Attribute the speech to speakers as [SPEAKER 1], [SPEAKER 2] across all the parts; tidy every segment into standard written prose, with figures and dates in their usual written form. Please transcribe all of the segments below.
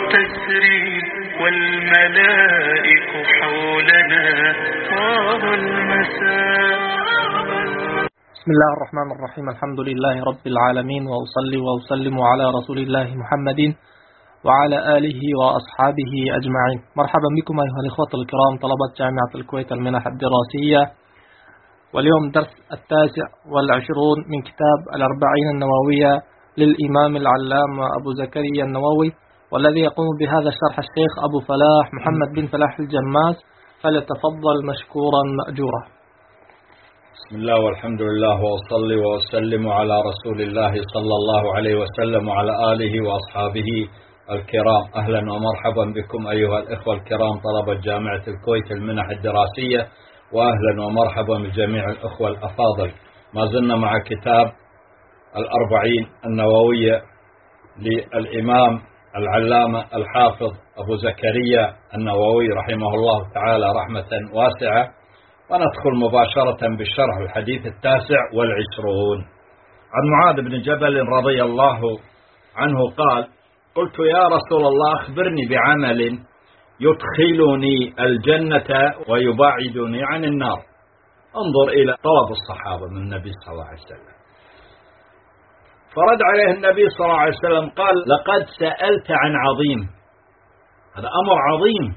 [SPEAKER 1] تسري والملائك حولنا طاب المساء.
[SPEAKER 2] بسم الله الرحمن الرحيم. الحمد لله رب العالمين، وأصلي وأسلم على رسول الله محمد وعلى آله وأصحابه أجمعين. مرحبا بكم أيها الإخوة الكرام طلبة جامعة الكويت المنح الدراسية، واليوم درس 29 من كتاب الأربعين النووية للإمام العلامة أبو زكريا النووي، والذي يقوم بهذا الشرح الشيخ أبو فلاح محمد بن فلاح الجماس، فليتفضل مشكورا مأجورا.
[SPEAKER 3] بسم الله والحمد لله، وأصلي وأسلم على رسول الله صلى الله عليه وسلم وعلى آله وأصحابه الكرام. أهلا ومرحبا بكم أيها الإخوة الكرام طلبة جامعة الكويت المنح الدراسية، وأهلا ومرحبا بجميع الإخوة الأفاضل. ما زلنا مع كتاب الأربعين النووية للإمام العلامة الحافظ أبو زكريا النووي رحمه الله تعالى رحمة واسعة، وندخل مباشرة بالشرح الحديث 29. عن معاذ بن جبل رضي الله عنه قال: قلت يا رسول الله أخبرني بعمل يدخلني الجنة ويباعدني عن النار. انظر إلى طلب الصحابة من النبي صلى الله عليه وسلم. فرد عليه النبي صلى الله عليه وسلم قال: لقد سألت عن عظيم، هذا أمر عظيم،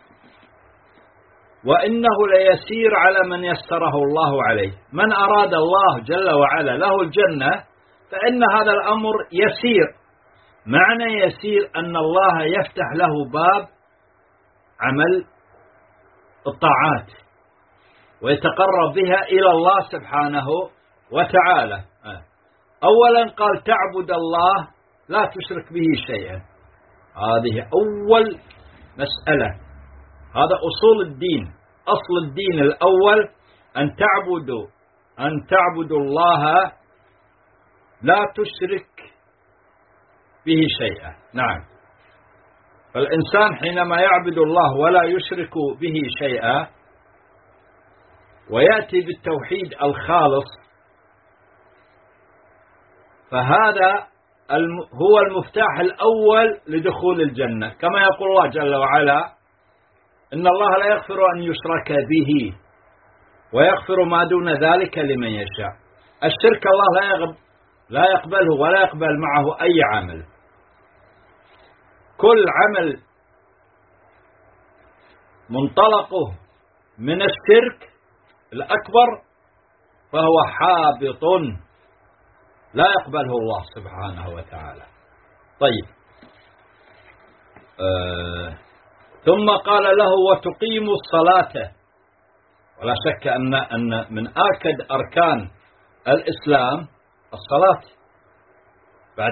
[SPEAKER 3] وإنه ليسير على من يسره الله عليه. من أراد الله جل وعلا له الجنة فإن هذا الأمر يسير. معنى يسير أن الله يفتح له باب عمل الطاعات ويتقرب بها إلى الله سبحانه وتعالى. أولا قال: تعبد الله لا تشرك به شيئا، هذه أول مسألة، هذا أصول الدين. أصل الدين الأول أن تعبدوا الله لا تشرك به شيئا. نعم، فالإنسان حينما يعبد الله ولا يشرك به شيئا ويأتي بالتوحيد الخالص، فهذا هو المفتاح الأول لدخول الجنة. كما يقول الله جل وعلا: إن الله لا يغفر أن يشرك به ويغفر ما دون ذلك لمن يشاء. الشرك الله لا يقبله ولا يقبل معه أي عمل. كل عمل منطلقه من الشرك الأكبر فهو حابط لا يقبله الله سبحانه وتعالى. طيب، ثم قال له: وتقيم الصلاة. ولا شك أن من آكد أركان الإسلام الصلاة بعد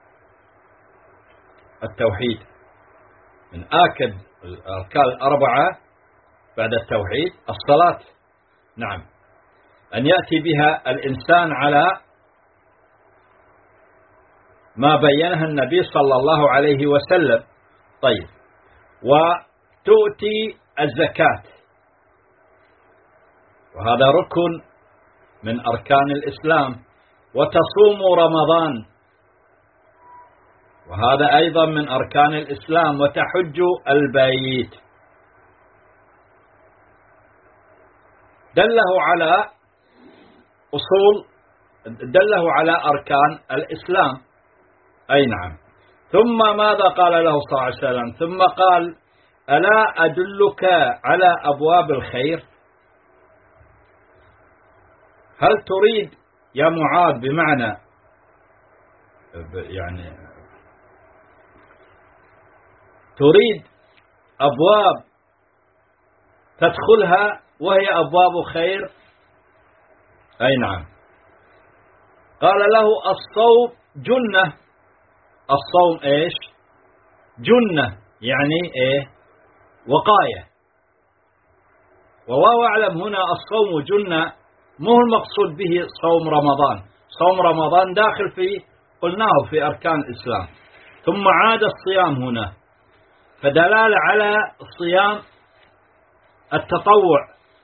[SPEAKER 3] التوحيد، من آكد الأركان الأربعة بعد التوحيد الصلاة. نعم، أن يأتي بها الإنسان على ما بينها النبي صلى الله عليه وسلم. طيب، وتؤتي الزكاة، وهذا ركن من أركان الإسلام. وتصوم رمضان، وهذا أيضا من أركان الإسلام. وتحج البيت. دله على أركان الإسلام. أي نعم. ثم ماذا قال له صلى الله عليه وسلم؟ ثم قال: ألا أدلك على أبواب الخير؟ هل تريد يا معاذ، بمعنى يعني تريد أبواب تدخلها وهي أبواب خير؟ أي نعم. قال له: الصوم جنة. الصوم إيش؟ جنة، يعني إيه؟ وقاية. والله أعلم هنا الصوم جنة مو المقصود به صوم رمضان. صوم رمضان داخل في، قلناه، في أركان الإسلام. ثم عاد الصيام هنا، فدلالة على الصيام التطوع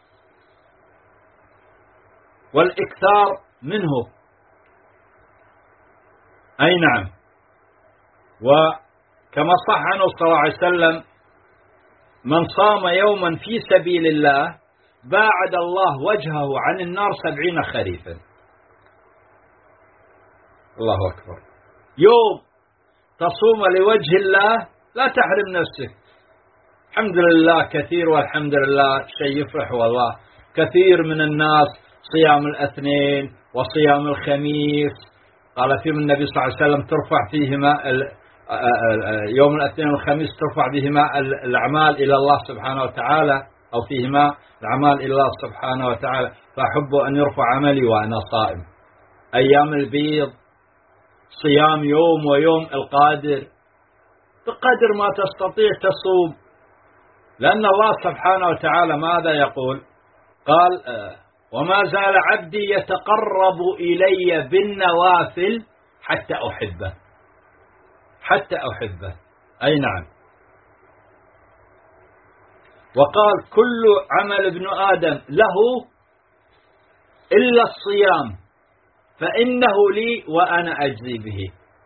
[SPEAKER 3] والإكثار منه. أي نعم. كما صح عنه صلى الله عليه وسلم: من صام يوما في سبيل الله باعد الله وجهه عن النار 70 خريفا. الله أكبر. يوم تصوم لوجه الله لا تحرم نفسك. الحمد لله كثير، والحمد لله شيء يفرح والله. كثير من الناس صيام الاثنين وصيام الخميس، قال فيهم النبي صلى الله عليه وسلم: ترفع فيهما يوم الاثنين والخميس ترفع بهما الأعمال إلى الله سبحانه وتعالى، أو فيهما الأعمال إلى الله سبحانه وتعالى، فأحب أن يرفع عملي وأنا صائم. أيام البيض صيام يوم ويوم، القادر بقدر ما تستطيع تصوم، لأن الله سبحانه وتعالى ماذا يقول؟ قال: وما زال عبدي يتقرب إلي بالنوافل حتى أحبه. حتى أحبه، أي نعم. وقال: كل عمل ابن آدم له إلا الصيام فإنه لي وأنا أجزي به.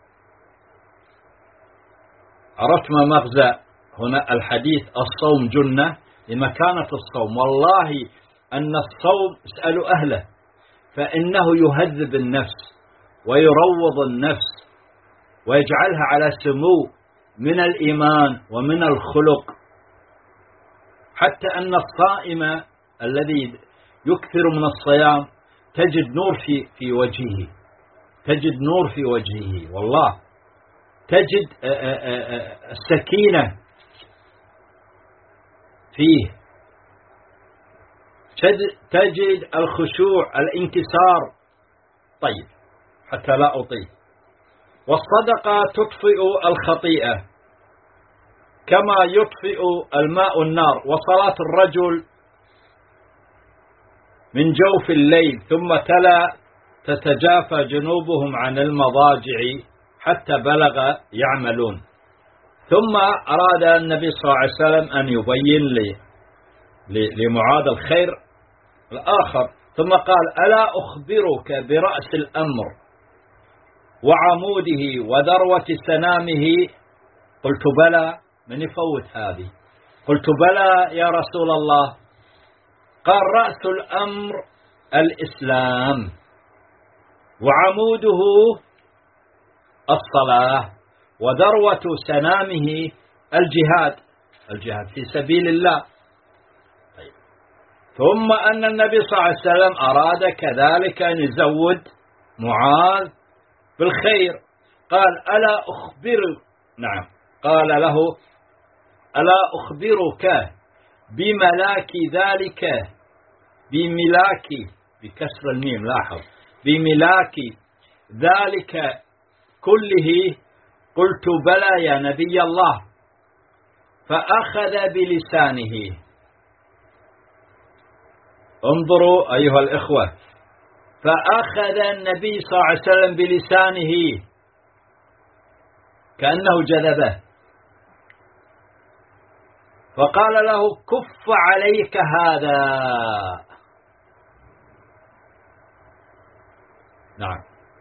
[SPEAKER 3] عرفت ما مغزى هنا الحديث؟ الصوم جنة لمكانة الصوم. والله أن الصوم اسألوا أهله، فإنه يهذب النفس ويروض النفس ويجعلها على سمو من الإيمان ومن الخلق، حتى أن الصائم الذي يكثر من الصيام تجد نور في وجهه، تجد نور في وجهه، والله تجد السكينة فيه، تجد الخشوع، الانكسار. طيب، حتى لا أطيل. والصدقة تطفئ الخطيئة كما يطفئ الماء النار. وصلاة الرجل من جوف الليل، ثم تلا: تتجافى جنوبهم عن المضاجع حتى بلغ يعملون. ثم أراد النبي صلى الله عليه وسلم أن يبين لمعاذ الخير الآخر، ثم قال: ألا أخبرك برأس الأمر وعموده وذروة سنامه؟ قلت: بلى. من يفوت هذه؟ قلت: بلى يا رسول الله. قال: رأس الأمر الإسلام، وعموده الصلاة، وذروة سنامه الجهاد في سبيل الله. طيب. ثم أن النبي صلى الله عليه وسلم أراد كذلك أن يزود معاذ بالخير، قال: ألا أخبرك؟ نعم، قال له: ألا أخبرك بملاك ذلك، بملاك بكسر الميم، لاحظ، بملاك ذلك كله؟ قلت: بلى يا نبي الله. فأخذ بلسانه. انظروا أيها الإخوة، فأخذ النبي صلى الله عليه وسلم بلسانه كأنه جذبه، فقال له: كف عليك هذا. نعم.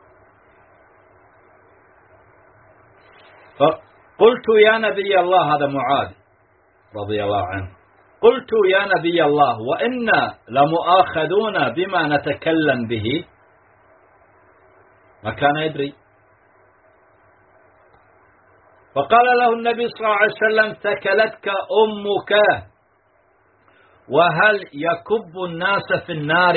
[SPEAKER 3] فقلت: يا نبي الله، هذا معاذ رضي الله عنه، قلت: يا نبي الله، وإنا لمؤاخذون بما نتكلم به. ما كان يدري. فقال له النبي صلى الله عليه وسلم: ثكلتك أمك. وهل يكب الناس في النار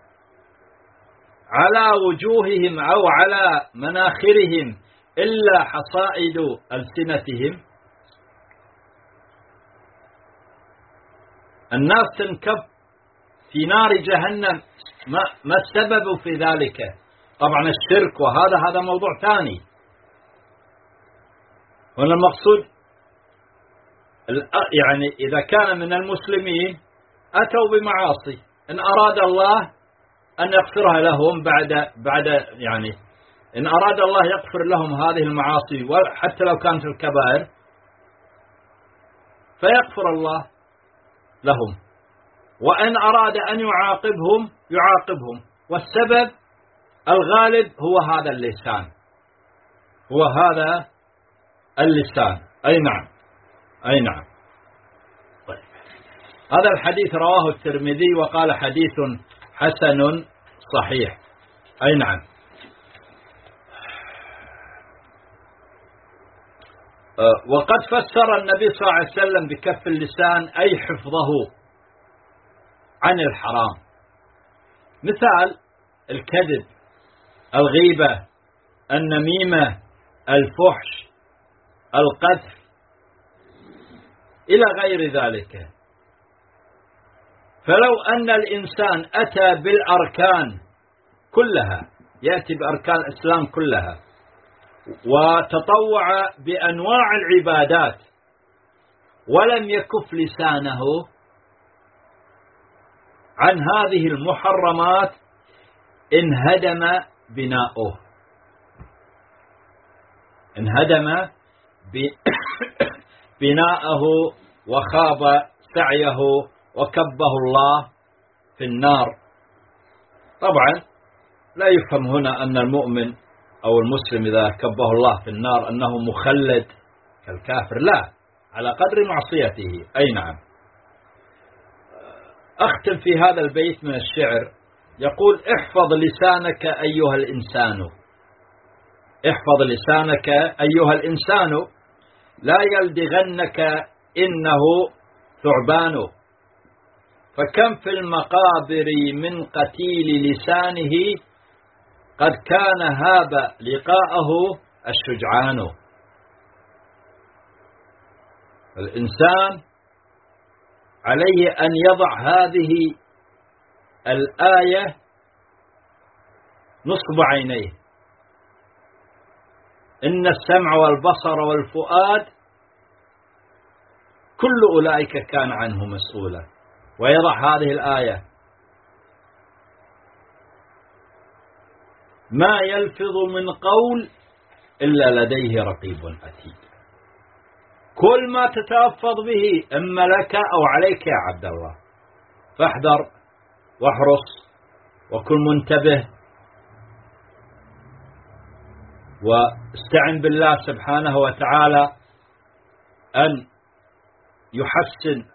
[SPEAKER 3] على وجوههم أو على مناخرهم إلا حصائد ألسنتهم؟ الناس تنكب في نار جهنم. ما السبب في ذلك؟ طبعا الشرك، وهذا موضوع ثاني. هنا المقصود يعني إذا كان من المسلمين أتوا بمعاصي، إن أراد الله أن يغفرها لهم بعد يعني إن أراد الله يغفر لهم هذه المعاصي حتى لو كانت الكبائر فيغفر الله لهم، وإن أراد أن يعاقبهم، والسبب الغالب هو هذا اللسان، أي نعم، أي نعم. طيب. هذا الحديث رواه الترمذي وقال حديث حسن صحيح. أي نعم. وقد فسر النبي صلى الله عليه وسلم بكف اللسان أي حفظه عن الحرام، مثال الكذب، الغيبة، النميمة، الفحش، القذف، إلى غير ذلك. فلو أن الإنسان أتى بالأركان كلها، يأتي بأركان الإسلام كلها، وتطوع بأنواع العبادات ولم يكف لسانه عن هذه المحرمات، انهدم بناؤه، انهدم بناءه وخاب سعيه وكبه الله في النار. طبعا لا يفهم هنا أن المؤمن أو المسلم إذا كبه الله في النار أنه مخلد كالكافر، لا، على قدر معصيته. أي نعم. أختم في هذا البيت من الشعر، يقول: احفظ لسانك أيها الإنسان، احفظ لسانك أيها الإنسان، لا يلدغنك إنه ثعبان، فكم في المقابر من قتيل لسانه، قد كان هاب لقاءه الشجعان. الإنسان عليه أن يضع هذه الآية نصب عينيه: إن السمع والبصر والفؤاد كل أولئك كان عنه مسؤولا، ويضع هذه الآية: ما يلفظ من قول إلا لديه رقيب عتيد. كل ما تتلفظ به إما لك أو عليك يا عبد الله، فاحذر واحرص وكن منتبه، واستعن بالله سبحانه وتعالى أن يحسن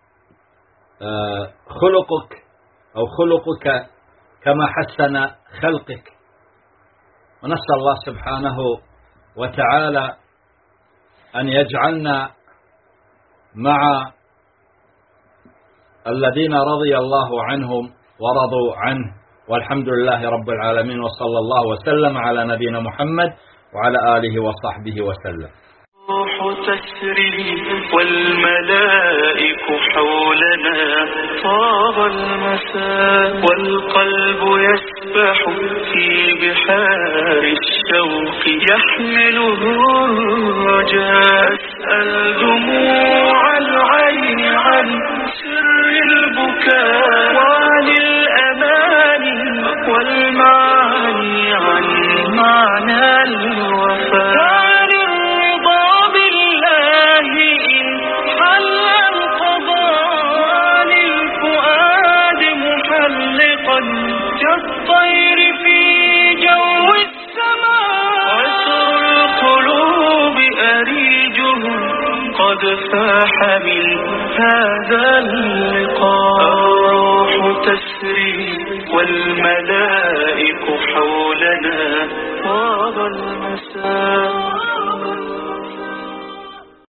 [SPEAKER 3] خلقك أو خلقك كما حسن خلقك. ونسأل الله سبحانه وتعالى أن يجعلنا مع الذين رضي الله عنهم ورضوا عنه، والحمد لله رب العالمين، وصلى الله وسلم على نبينا محمد وعلى آله وصحبه وسلم.
[SPEAKER 1] الروح تسري والملائك حولنا، طاب المساء والقلب يسبح في بحار الشوق، يحمله الرجاء. أسأل دموع العين عن سر البكاء، وعن الأماني والمعاني عن معنى الوفاء، كالطير في جو السماء. عسر القلوب أريجه قد فاح من هذا اللقاء. الروح تسري والملائك حولنا، طاب المساء.